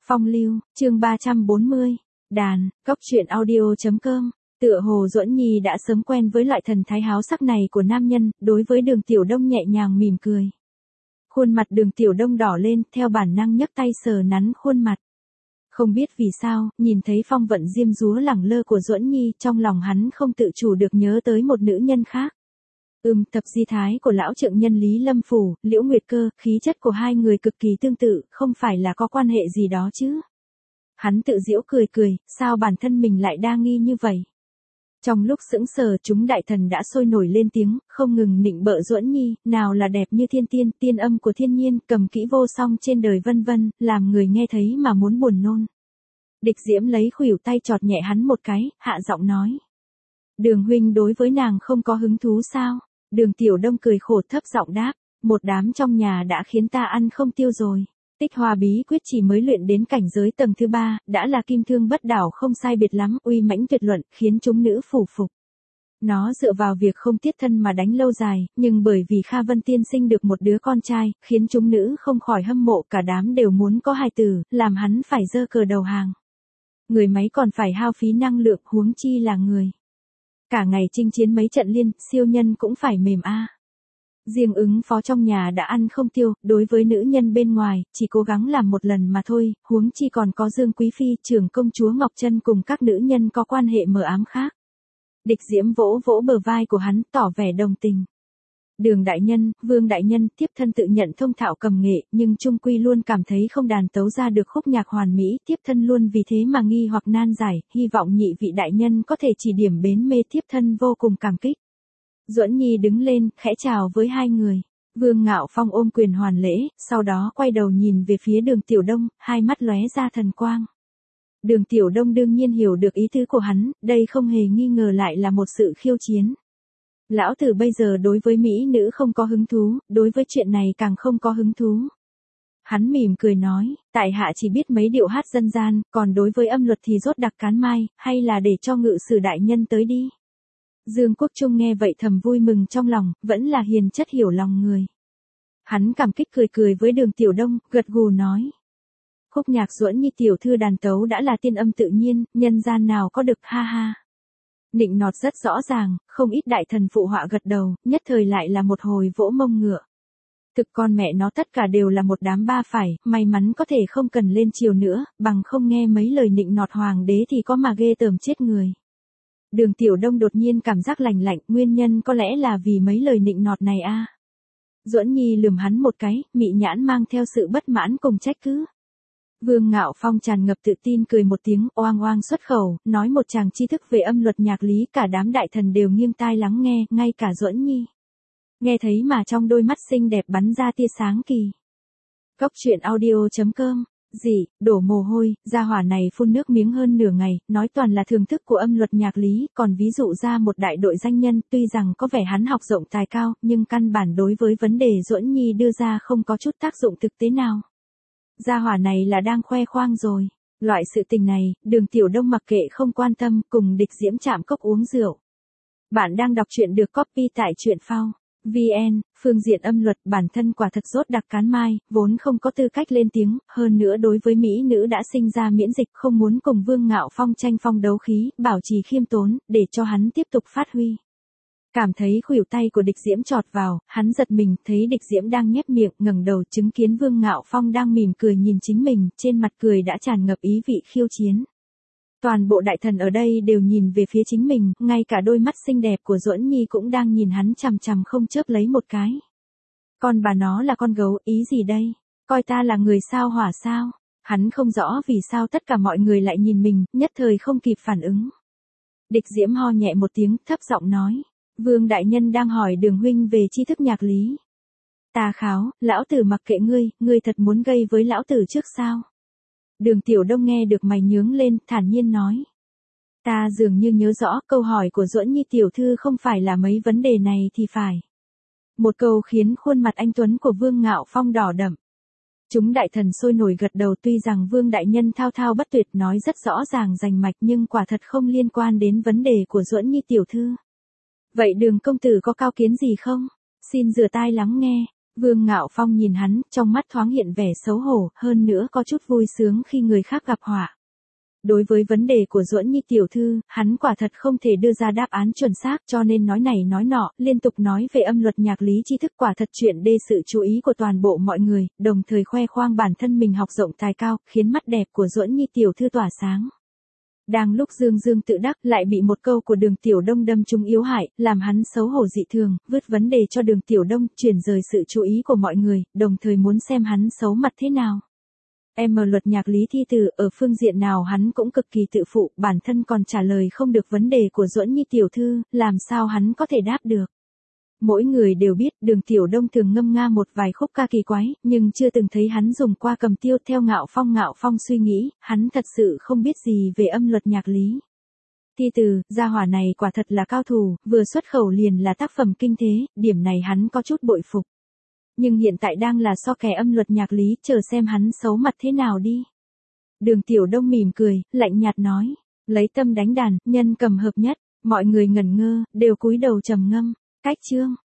Phong lưu, chương 340, đàn, cốc truyện audio.com, tựa hồ Duẫn Nhi đã sớm quen với loại thần thái háo sắc này của nam nhân, đối với Đường Tiểu Đông nhẹ nhàng mỉm cười. Khuôn mặt Đường Tiểu Đông đỏ lên, theo bản năng nhấc tay sờ nắn khuôn mặt. Không biết vì sao, nhìn thấy phong vận diêm dúa lẳng lơ của Duẫn Nhi, trong lòng hắn không tự chủ được nhớ tới một nữ nhân khác. Tập di thái của lão trượng nhân Lý Lâm Phủ, Liễu Nguyệt Cơ, khí chất của hai người cực kỳ tương tự, không phải là có quan hệ gì đó chứ. Hắn tự giễu cười cười, sao bản thân mình lại đa nghi như vậy. Trong lúc sững sờ, chúng đại thần đã sôi nổi lên tiếng, không ngừng nịnh bợ Duẫn Nhi, nào là đẹp như thiên tiên, tiên âm của thiên nhiên, cầm kỹ vô song trên đời vân vân, làm người nghe thấy mà muốn buồn nôn. Địch Diễm lấy khuỷu tay chọt nhẹ hắn một cái, hạ giọng nói. Đường huynh đối với nàng không có hứng thú sao? Đường Tiểu Đông cười khổ thấp giọng đáp, một đám trong nhà đã khiến ta ăn không tiêu rồi. Tích Hoa bí quyết chỉ mới luyện đến cảnh giới tầng thứ 3, đã là kim thương bất đảo không sai biệt lắm, uy mãnh tuyệt luận, khiến chúng nữ phủ phục. Nó dựa vào việc không tiết thân mà đánh lâu dài, nhưng bởi vì Kha Vân Tiên sinh được một đứa con trai, khiến chúng nữ không khỏi hâm mộ, cả đám đều muốn có hài tử, làm hắn phải giơ cờ đầu hàng. Người máy còn phải hao phí năng lượng, huống chi là người. Cả ngày chinh chiến mấy trận liên, siêu nhân cũng phải mềm a. Riêng ứng phó trong nhà đã ăn không tiêu, đối với nữ nhân bên ngoài, chỉ cố gắng làm một lần mà thôi, huống chi còn có Dương Quý Phi, trưởng công chúa Ngọc Trân cùng các nữ nhân có quan hệ mờ ám khác. Địch Diễm vỗ vỗ bờ vai của hắn, tỏ vẻ đồng tình. Đường đại nhân, Vương đại nhân, tiếp thân tự nhận thông thạo cầm nghệ, nhưng trung quy luôn cảm thấy không đàn tấu ra được khúc nhạc hoàn mỹ, tiếp thân luôn vì thế mà nghi hoặc nan giải, hy vọng nhị vị đại nhân có thể chỉ điểm bến mê, tiếp thân vô cùng cảm kích. Duẫn Nhi đứng lên, khẽ chào với hai người. Vương Ngạo Phong ôm quyền hoàn lễ, sau đó quay đầu nhìn về phía Đường Tiểu Đông, hai mắt lóe ra thần quang. Đường Tiểu Đông đương nhiên hiểu được ý tứ của hắn, đây không hề nghi ngờ lại là một sự khiêu chiến. Lão tử bây giờ đối với mỹ nữ không có hứng thú, đối với chuyện này càng không có hứng thú. Hắn mỉm cười nói, tại hạ chỉ biết mấy điệu hát dân gian, còn đối với âm luật thì rốt đặc cán mai, hay là để cho ngự sử đại nhân tới đi. Dương Quốc Trung nghe vậy thầm vui mừng trong lòng, vẫn là hiền chất hiểu lòng người. Hắn cảm kích cười cười với Đường Tiểu Đông, gật gù nói. Khúc nhạc Duẫn Nhi tiểu thư đàn tấu đã là tiên âm tự nhiên, nhân gian nào có được, ha ha. Nịnh nọt rất rõ ràng, không ít đại thần phụ họa gật đầu, nhất thời lại là một hồi vỗ mông ngựa. Thực con mẹ nó tất cả đều là một đám ba phải, may mắn có thể không cần lên chiều nữa, bằng không nghe mấy lời nịnh nọt hoàng đế thì có mà ghê tởm chết người. Đường Tiểu Đông đột nhiên cảm giác lạnh lạnh, nguyên nhân có lẽ là vì mấy lời nịnh nọt này a. Duẫn Nhi lườm hắn một cái, mị nhãn mang theo sự bất mãn cùng trách cứ. Vương Ngạo Phong tràn ngập tự tin cười một tiếng, oang oang xuất khẩu, nói một tràng tri thức về âm luật nhạc lý, cả đám đại thần đều nghiêng tai lắng nghe, ngay cả Duẫn Nhi. Nghe thấy mà trong đôi mắt xinh đẹp bắn ra tia sáng kỳ. Cốc truyện audio.com, đổ mồ hôi, gia hỏa này phun nước miếng hơn nửa ngày, nói toàn là thưởng thức của âm luật nhạc lý, còn ví dụ ra một đại đội danh nhân, tuy rằng có vẻ hắn học rộng tài cao, nhưng căn bản đối với vấn đề Duẫn Nhi đưa ra không có chút tác dụng thực tế nào. Gia hỏa này là đang khoe khoang rồi. Loại sự tình này, Đường Tiểu Đông mặc kệ không quan tâm, cùng Địch Diễm chạm cốc uống rượu. Bạn đang đọc truyện được copy tại truyện phao VN, phương diện âm luật bản thân quả thật rốt đặc cán mai, vốn không có tư cách lên tiếng, hơn nữa đối với mỹ nữ đã sinh ra miễn dịch, không muốn cùng Vương Ngạo Phong tranh phong đấu khí, bảo trì khiêm tốn, để cho hắn tiếp tục phát huy. Cảm thấy khuỷu tay của Địch Diễm chọt vào, hắn giật mình, thấy Địch Diễm đang nhếch miệng, ngẩng đầu chứng kiến Vương Ngạo Phong đang mỉm cười nhìn chính mình, trên mặt cười đã tràn ngập ý vị khiêu chiến. Toàn bộ đại thần ở đây đều nhìn về phía chính mình, ngay cả đôi mắt xinh đẹp của Duẫn Nhi cũng đang nhìn hắn chằm chằm không chớp lấy một cái. Con bà nó là con gấu, ý gì đây? Coi ta là người sao hỏa sao? Hắn không rõ vì sao tất cả mọi người lại nhìn mình, nhất thời không kịp phản ứng. Địch Diễm ho nhẹ một tiếng, thấp giọng nói. Vương đại nhân đang hỏi Đường huynh về tri thức nhạc lý. Ta kháo, lão tử mặc kệ ngươi thật muốn gây với lão tử trước sao? Đường Tiểu Đông nghe được mày nhướng lên, thản nhiên nói. Ta dường như nhớ rõ câu hỏi của Duẫn Nhi tiểu thư không phải là mấy vấn đề này thì phải. Một câu khiến khuôn mặt anh tuấn của Vương Ngạo Phong đỏ đậm. Chúng đại thần sôi nổi gật đầu, tuy rằng Vương đại nhân thao thao bất tuyệt nói rất rõ ràng rành mạch nhưng quả thật không liên quan đến vấn đề của Duẫn Nhi tiểu thư. Vậy Đường công tử có cao kiến gì không? Xin rửa tai lắng nghe. Vương Ngạo Phong nhìn hắn, trong mắt thoáng hiện vẻ xấu hổ, hơn nữa có chút vui sướng khi người khác gặp họa. Đối với vấn đề của Duẫn Nhi tiểu thư, hắn quả thật không thể đưa ra đáp án chuẩn xác, cho nên nói này nói nọ, liên tục nói về âm luật nhạc lý tri thức, quả thật chuyện đê sự chú ý của toàn bộ mọi người, đồng thời khoe khoang bản thân mình học rộng tài cao, khiến mắt đẹp của Duẫn Nhi tiểu thư tỏa sáng. Đang lúc Dương Dương tự đắc, lại bị một câu của Đường Tiểu Đông đâm trúng yếu hại, làm hắn xấu hổ dị thường, vứt vấn đề cho Đường Tiểu Đông, chuyển rời sự chú ý của mọi người, đồng thời muốn xem hắn xấu mặt thế nào. Luật nhạc lý thi từ, ở phương diện nào hắn cũng cực kỳ tự phụ, bản thân còn trả lời không được vấn đề của Duẫn Nhi tiểu thư, làm sao hắn có thể đáp được. Mỗi người đều biết Đường Tiểu Đông thường ngâm nga một vài khúc ca kỳ quái, nhưng chưa từng thấy hắn dùng qua cầm tiêu. Theo Ngạo Phong suy nghĩ, hắn thật sự không biết gì về âm luật nhạc lý. Thi từ, gia hỏa này quả thật là cao thủ, vừa xuất khẩu liền là tác phẩm kinh thế, điểm này hắn có chút bội phục. Nhưng hiện tại đang là so kẻ âm luật nhạc lý, chờ xem hắn xấu mặt thế nào đi. Đường Tiểu Đông mỉm cười, lạnh nhạt nói, lấy tâm đánh đàn, nhân cầm hợp nhất, mọi người ngẩn ngơ, đều cúi đầu trầm ngâm. Cách chương